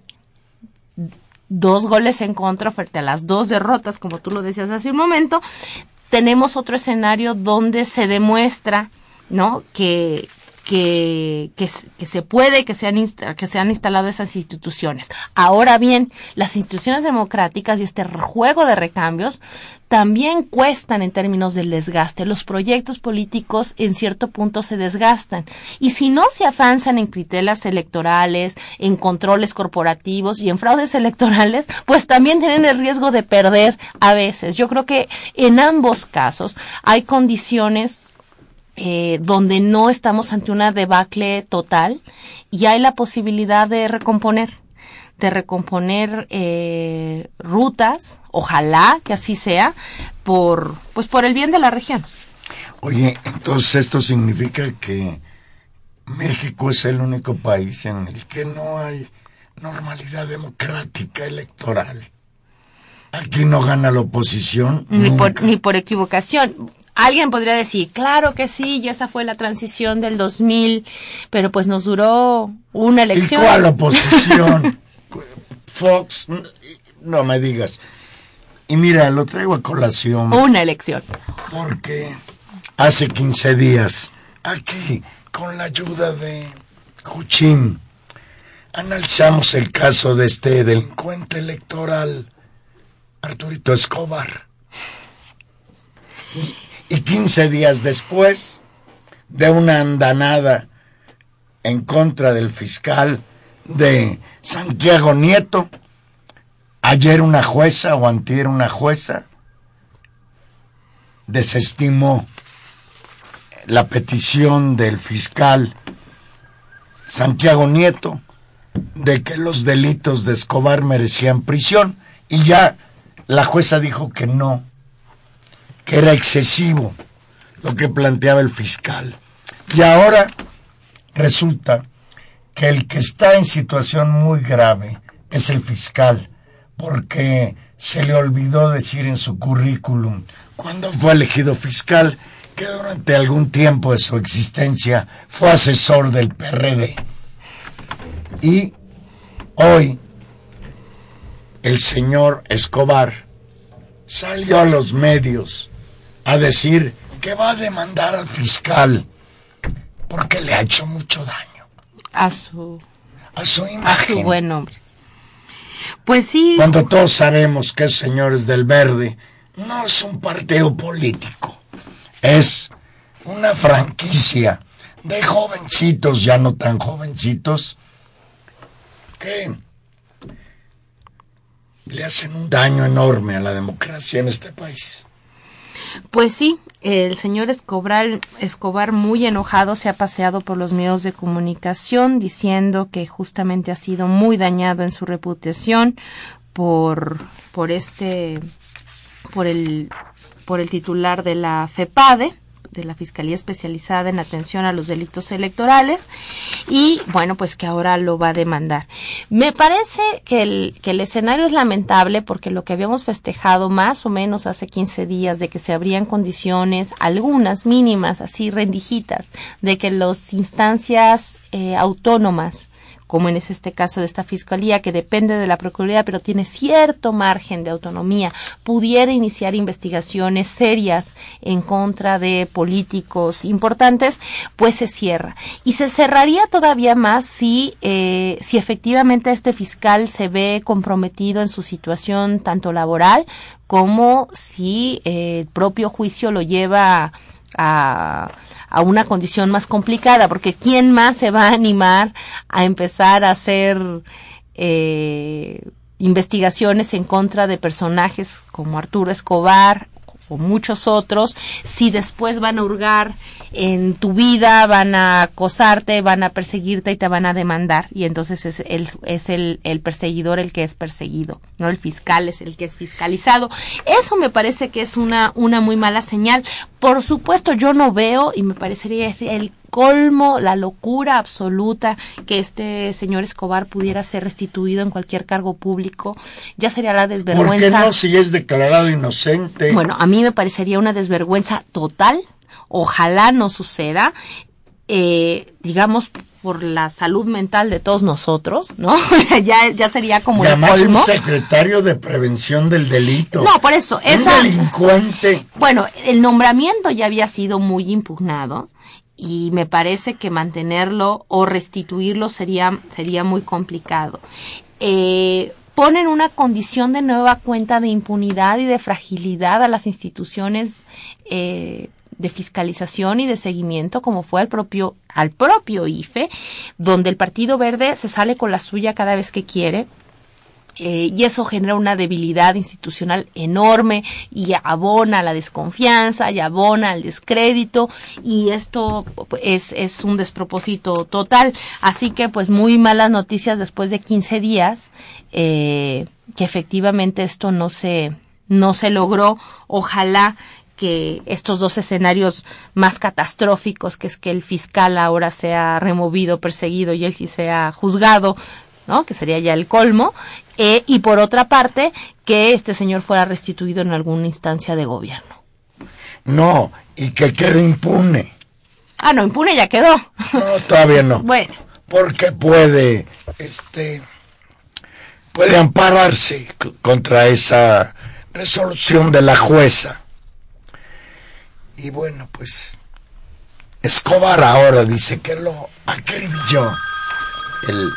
C: dos goles en contra frente a las dos derrotas, como tú lo decías hace un momento, tenemos otro escenario donde se demuestra, ¿no?, que que, que, que se puede, que se, han insta, que se han instalado esas instituciones. Ahora bien, las instituciones democráticas y este juego de recambios también cuestan en términos del desgaste. Los proyectos políticos en cierto punto se desgastan. Y si no se avanzan en critelas electorales, en controles corporativos y en fraudes electorales, pues también tienen el riesgo de perder a veces. Yo creo que en ambos casos hay condiciones Eh, donde no estamos ante una debacle total y hay la posibilidad de recomponer, de recomponer eh, rutas, ojalá que así sea, por pues por el bien de la región.
D: Oye, entonces esto significa que México es el único país en el que no hay normalidad democrática electoral. Aquí no gana la oposición.
C: Ni
D: nunca.
C: por, ni por equivocación. Alguien podría decir, claro que sí, y esa fue la transición del dos mil, pero pues nos duró una elección.
D: ¿Y cuál oposición? Fox, no me digas. Y mira, lo traigo a colación.
C: Una elección.
D: Porque hace quince días, aquí, con la ayuda de Juchín, analizamos el caso de este delincuente electoral, Arturito Escobar. Y, y quince días después de una andanada en contra del fiscal de Santiago Nieto, ayer una jueza o antier una jueza desestimó la petición del fiscal Santiago Nieto de que los delitos de Escobar merecían prisión y ya la jueza dijo que no, que era excesivo lo que planteaba el fiscal. Y ahora resulta que el que está en situación muy grave es el fiscal, porque se le olvidó decir en su currículum, cuando fue elegido fiscal, que durante algún tiempo de su existencia fue asesor del P R D. Y hoy el señor Escobar salió a los medios a decir que va a demandar al fiscal porque le ha hecho mucho daño
C: A su,
D: a su
C: a
D: imagen.
C: su buen nombre. Pues sí.
D: Cuando todos sabemos que esos señores del Verde no es un partido político, es una franquicia de jovencitos, ya no tan jovencitos, que le hacen un daño enorme a la democracia en este país.
C: Pues sí, el señor Escobar, Escobar muy enojado se ha paseado por los medios de comunicación diciendo que justamente ha sido muy dañado en su reputación por, por este por el, por el titular de la FEPADE, de la Fiscalía Especializada en Atención a los Delitos Electorales, y bueno, pues que ahora lo va a demandar. Me parece que el, que el escenario es lamentable porque lo que habíamos festejado más o menos hace quince días de que se abrían condiciones, algunas mínimas, así rendijitas, de que las instancias eh, autónomas, como en este caso de esta fiscalía, que depende de la Procuraduría, pero tiene cierto margen de autonomía, pudiera iniciar investigaciones serias en contra de políticos importantes, pues se cierra. Y se cerraría todavía más si, eh, si efectivamente este fiscal se ve comprometido en su situación tanto laboral como si eh, el propio juicio lo lleva a... a una condición más complicada, porque ¿quién más se va a animar a empezar a hacer eh, investigaciones en contra de personajes como Arturo Escobar o muchos otros, si después van a hurgar en tu vida, van a acosarte, van a perseguirte y te van a demandar? Y entonces es el es el, el perseguidor el que es perseguido, no el fiscal es el que es fiscalizado. Eso me parece que es una una muy mala señal. Por supuesto, yo no veo, y me parecería el colmo, la locura absoluta, que este señor Escobar pudiera ser restituido en cualquier cargo público. Ya sería la desvergüenza.
D: ¿Por qué no, si es declarado inocente?
C: Bueno, a mí me parecería una desvergüenza total. Ojalá no suceda, eh, digamos, por la salud mental de todos nosotros, ¿no? ya ya sería como el
D: además
C: colmo.
D: Un secretario de prevención del delito.
C: No, por eso.
D: Un
C: Esa,
D: delincuente.
C: Bueno, el nombramiento ya había sido muy impugnado y me parece que mantenerlo o restituirlo sería sería muy complicado. Eh, ponen una condición de nueva cuenta de impunidad y de fragilidad a las instituciones eh, de fiscalización y de seguimiento, como fue al propio al propio I F E, donde el Partido Verde se sale con la suya cada vez que quiere. Eh, y eso genera una debilidad institucional enorme y abona la desconfianza y abona el descrédito, y esto es, es un despropósito total. Así que pues muy malas noticias después de quince días, eh, que efectivamente esto no se, no se logró. Ojalá que estos dos escenarios más catastróficos, que es que el fiscal ahora sea removido, perseguido y él sí sea juzgado, ¿no? Que sería ya el colmo, eh, y por otra parte, que este señor fuera restituido en alguna instancia de gobierno.
D: No, y que quede impune.
C: Ah, no, impune ya quedó.
D: No, todavía no.
C: Bueno.
D: Porque puede, este, puede ampararse c- contra esa resolución de la jueza. Y bueno, pues, Escobar ahora dice que lo acribilló el...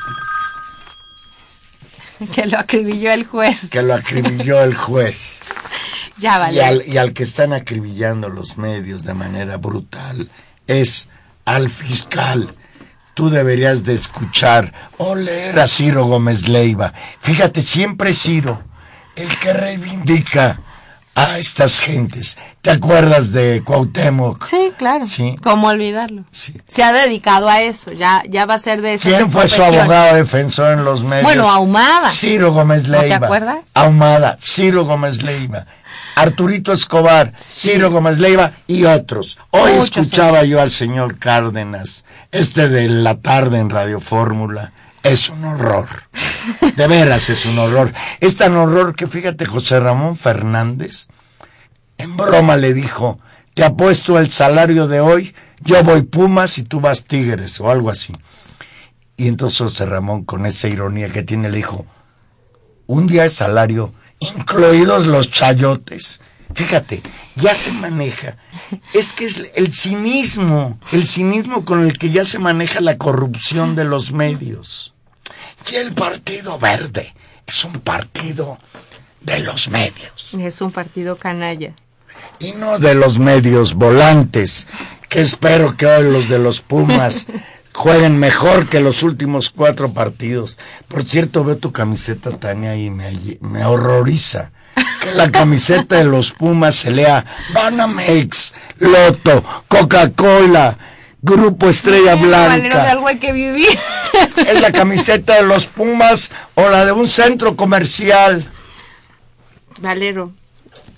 C: Que lo acribilló el juez.
D: Que lo acribilló el juez.
C: Ya vale.
D: Y al, y al que están acribillando los medios de manera brutal es al fiscal. Tú deberías de escuchar o leer a Ciro Gómez Leiva. Fíjate, siempre Ciro, el que reivindica a estas gentes. ¿Te acuerdas de Cuauhtémoc?
C: Sí, claro.
D: Sí.
C: ¿Cómo olvidarlo?
D: Sí.
C: Se ha dedicado a eso, ya ya va a ser de eso.
D: ¿Quién fue su abogado defensor en los medios?
C: Bueno, Ahumada.
D: Ciro Gómez Leiva.
C: ¿No te acuerdas?
D: Ahumada, Ciro Gómez Leiva, Arturito Escobar, sí. Ciro Gómez Leiva y otros. Hoy Muchos escuchaba otros. Yo al señor Cárdenas, este de la tarde en Radio Fórmula. Es un horror. De veras es un horror. Es tan horror que fíjate, José Ramón Fernández en broma le dijo: te apuesto el salario de hoy, yo voy Pumas y tú vas Tigres, o algo así. Y entonces José Ramón, con esa ironía que tiene, le dijo: un día de salario, incluidos los chayotes. Fíjate, ya se maneja. Es que es el cinismo, el cinismo con el que ya se maneja la corrupción de los medios. Y el Partido Verde es un partido de los medios.
C: Es un partido canalla.
D: Y no de los medios volantes, que espero que hoy los de los Pumas jueguen mejor que los últimos cuatro partidos. Por cierto, veo tu camiseta, Tania, y me, me horroriza que la camiseta de los Pumas se lea Banamex, Loto, Coca-Cola, Grupo Estrella sí, Blanca.
C: Valero, de algo hay que vivir.
D: ¿Es la camiseta de los Pumas o la de un centro comercial?
C: Valero,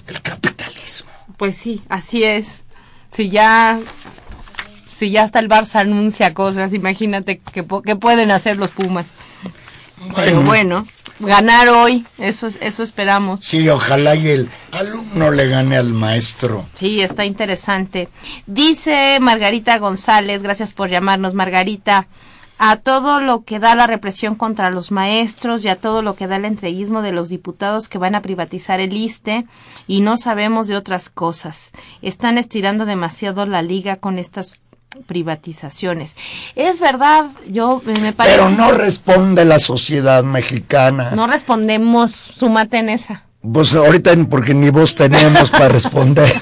D: el capitalismo.
C: Pues sí, así es. Si ya, si ya hasta el Barça anuncia cosas, imagínate qué qué pueden hacer los Pumas. Bueno. Pero bueno, ganar hoy, eso es, eso esperamos.
D: Sí, ojalá y el alumno le gane al maestro.
C: Sí, está interesante. Dice Margarita González, gracias por llamarnos, Margarita. A todo lo que da la represión contra los maestros y a todo lo que da el entreguismo de los diputados que van a privatizar el ISSSTE y no sabemos de otras cosas. Están estirando demasiado la liga con estas privatizaciones. Es verdad, yo me parece...
D: Pero no responde la sociedad mexicana.
C: No respondemos, súmate en esa.
D: Pues ahorita porque ni vos tenemos para responder.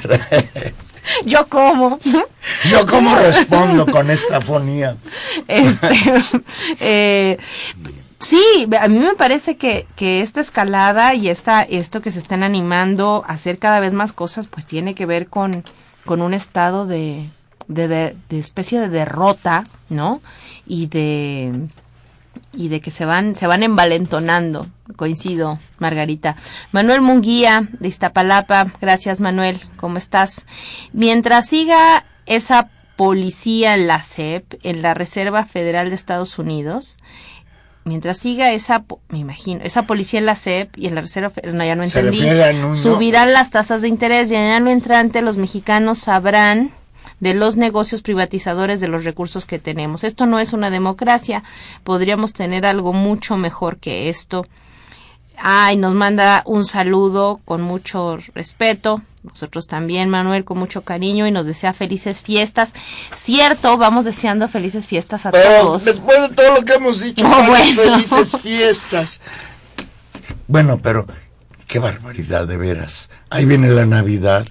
C: Yo cómo.
D: Yo cómo respondo con esta afonía.
C: Este, eh, sí, a mí me parece que, que esta escalada y esta, esto que se están animando a hacer cada vez más cosas, pues tiene que ver con, con un estado de, de, de, de especie de derrota, ¿no? Y de... y de que se van se van envalentonando. Coincido, Margarita. Manuel Munguía, de Iztapalapa. Gracias, Manuel. ¿Cómo estás? Mientras siga esa policía en la C E P, en la Reserva Federal de Estados Unidos, mientras siga esa, me imagino, esa policía en la C E P y en la Reserva Federal, no, ya no entendí, subirán las tasas de interés y en el año entrante los mexicanos sabrán de los negocios privatizadores de los recursos que tenemos. Esto no es una democracia, podríamos tener algo mucho mejor que esto. Ay, nos manda un saludo con mucho respeto, nosotros también, Manuel, con mucho cariño, y nos desea felices fiestas. Cierto, vamos deseando felices fiestas a
D: Pero
C: todos.
D: después de todo lo que hemos dicho,
C: no, bueno.
D: felices fiestas. Bueno, pero qué barbaridad, de veras. Ahí viene la Navidad.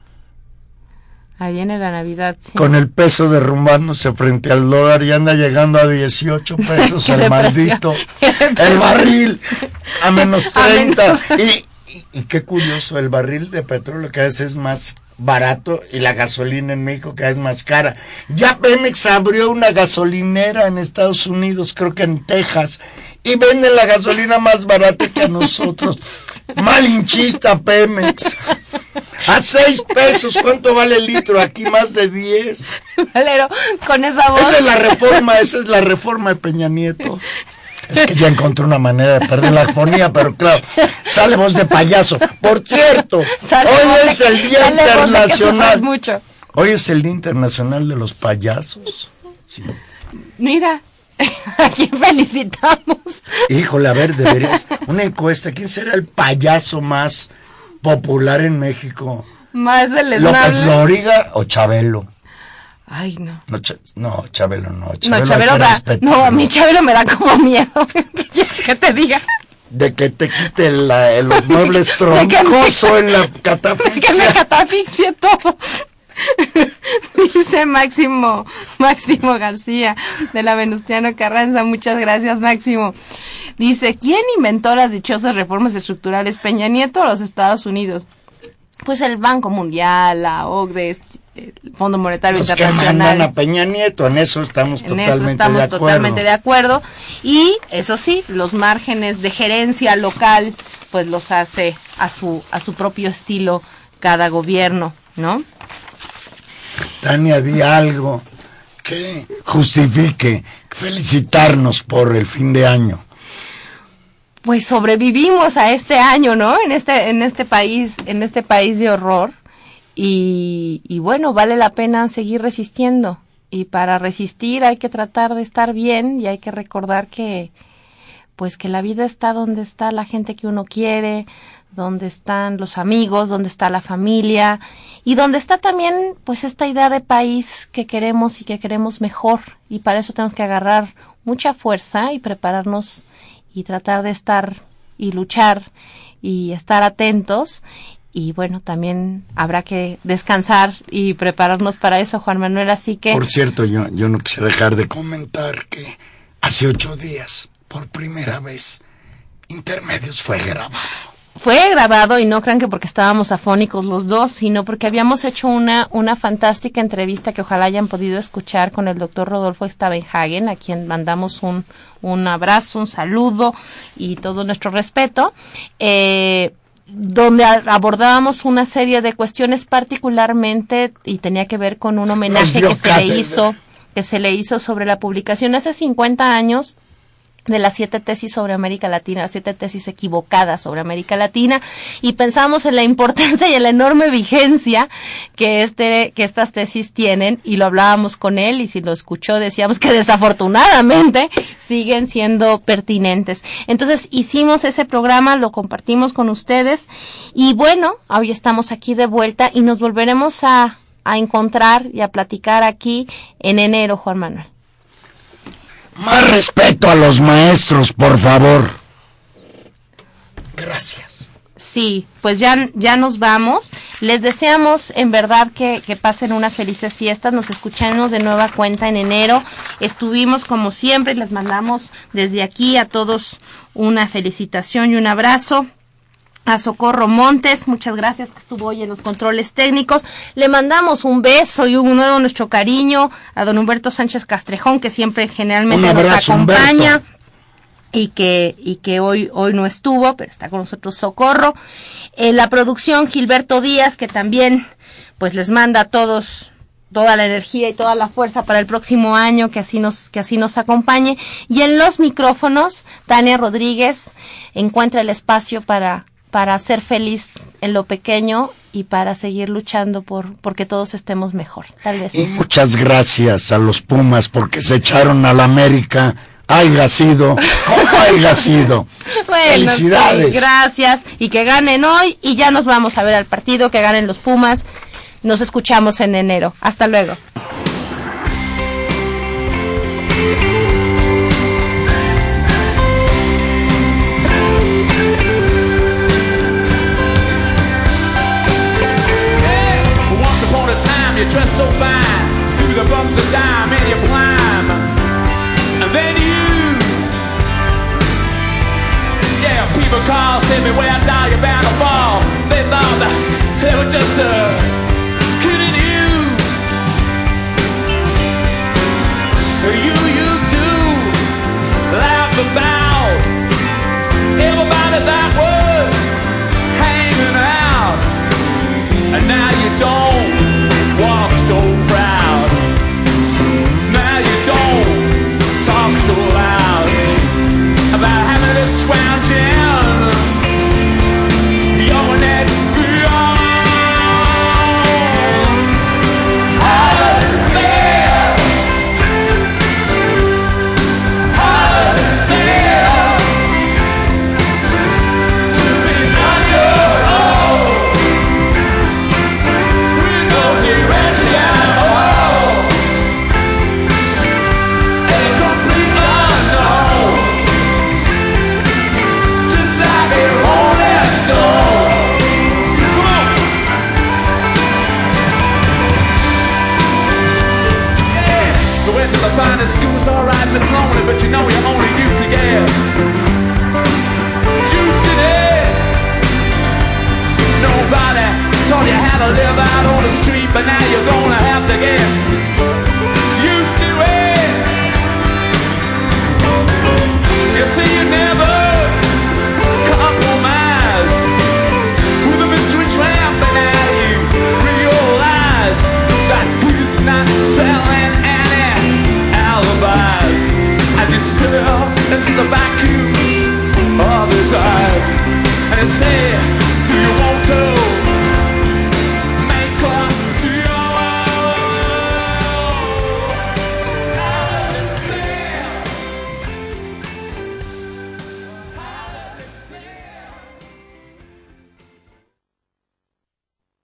C: Ahí viene la Navidad, sí.
D: Con el peso derrumbándose frente al dólar y anda llegando a dieciocho pesos el maldito. El barril a menos treinta. Y, y, y qué curioso, el barril de petróleo cada vez es más barato y la gasolina en México cada vez más cara. Ya Pemex abrió una gasolinera en Estados Unidos, creo que en Texas, y venden la gasolina más barata que a nosotros. Malinchista Pemex. A seis pesos, ¿cuánto vale el litro? Aquí más de diez.
C: Valero, con esa voz.
D: Esa es la reforma, esa es la reforma de Peña Nieto. Es que ya encontré una manera de perder la afonía, pero claro, sale voz de payaso. Por cierto, sale hoy es el Día Internacional.
C: Mucho.
D: Hoy es el Día Internacional de los Payasos. Sí.
C: Mira, ¿a quién felicitamos?
D: Híjole, a ver, deberías una encuesta. ¿Quién será el payaso más popular en México?
C: Más del
D: ¿López Dóriga o Chabelo?
C: Ay, no.
D: No, Ch no Chabelo no. Chabelo
C: no, Chabelo da. No, a mí Chabelo me da como miedo. ¿Qué quieres que te diga?
D: De que te quite la, los muebles troncoso en la catafixia.
C: Que me catafixie todo. Dice Máximo, Máximo García, de la Venustiano Carranza. Muchas gracias, Máximo. Dice, ¿quién inventó las dichosas reformas estructurales, Peña Nieto o los Estados Unidos? Pues el Banco Mundial, la O C D E, el Fondo Monetario
D: los
C: Internacional.
D: Que mandan a Peña Nieto, en eso estamos
C: en
D: totalmente
C: eso estamos
D: de acuerdo.
C: totalmente de acuerdo. Y eso sí, los márgenes de gerencia local, pues los hace a su a su propio estilo cada gobierno, ¿no?
D: Tania, di algo que justifique felicitarnos por el fin de año.
C: Pues sobrevivimos a este año, ¿no? En este en este país, en este país de horror. Y, y bueno, vale la pena seguir resistiendo. Y para resistir hay que tratar de estar bien y hay que recordar que, pues que la vida está donde está la gente que uno quiere, donde están los amigos, donde está la familia y donde está también, pues, esta idea de país que queremos y que queremos mejor. Y para eso tenemos que agarrar mucha fuerza y prepararnos y tratar de estar y luchar y estar atentos. Y bueno, también habrá que descansar y prepararnos para eso, Juan Manuel, así que...
D: Por cierto, yo, yo no quisiera dejar de comentar que hace ocho días, por primera vez, Intermedios fue grabado.
C: Fue grabado, y no crean que porque estábamos afónicos los dos, sino porque habíamos hecho una una fantástica entrevista que ojalá hayan podido escuchar con el doctor Rodolfo Stavenhagen, a quien mandamos un, un abrazo, un saludo y todo nuestro respeto. Eh... donde abordábamos una serie de cuestiones particularmente y tenía que ver con un homenaje que se le hizo que se le hizo sobre la publicación hace cincuenta años de las siete tesis sobre América Latina, las siete tesis equivocadas sobre América Latina, y pensamos en la importancia y en la enorme vigencia que este, que estas tesis tienen, y lo hablábamos con él, y si lo escuchó decíamos que desafortunadamente siguen siendo pertinentes. Entonces hicimos ese programa, lo compartimos con ustedes, y bueno, hoy estamos aquí de vuelta y nos volveremos a, a encontrar y a platicar aquí en enero, Juan Manuel.
D: Más respeto a los maestros, por favor. Gracias.
C: Sí, pues ya, ya nos vamos. Les deseamos en verdad que, que pasen unas felices fiestas. Nos escuchamos de nueva cuenta en enero. Estuvimos como siempre, les mandamos desde aquí a todos una felicitación y un abrazo. A Socorro Montes, muchas gracias, que estuvo hoy en los controles técnicos. Le mandamos un beso y un nuevo nuestro cariño a don Humberto Sánchez Castrejón, que siempre generalmente abrazo, nos acompaña, Humberto. y que y que hoy hoy no estuvo, pero está con nosotros Socorro. En la producción, Gilberto Díaz, que también pues les manda a todos toda la energía y toda la fuerza para el próximo año, que así nos que así nos acompañe. Y en los micrófonos, Tania Rodríguez encuentra el espacio para para ser feliz en lo pequeño y para seguir luchando por porque todos estemos mejor, tal vez.
D: Y muchas gracias a los Pumas porque se echaron a la América, haya sido como haya sido.
C: Bueno,
D: felicidades.
C: Sí, gracias, y que ganen hoy, y ya nos vamos a ver al partido, que ganen los Pumas. Nos escuchamos en enero. Hasta luego.
E: You dress so fine, through the bumps of time, and you climb, and then you, yeah, people call, say me where down, you're bound to fall. They thought that they were just uh, kidding you. You used to laugh about everybody that was hanging out, and now you don't walk so proud. Now you don't talk so loud about having to scrounge in your next beyond. How does it feel? How does it feel to be on your own with no direction? To the finest school's alright, Miss Lonely, but you know you only used to get juice today. Nobody taught you how to live out on the street, but now you're gonna have to get used to it. You see, you never compromise with a mystery tramp, and now you realize that he's not selling alibis as you stare into the vacuum of his eyes, and you say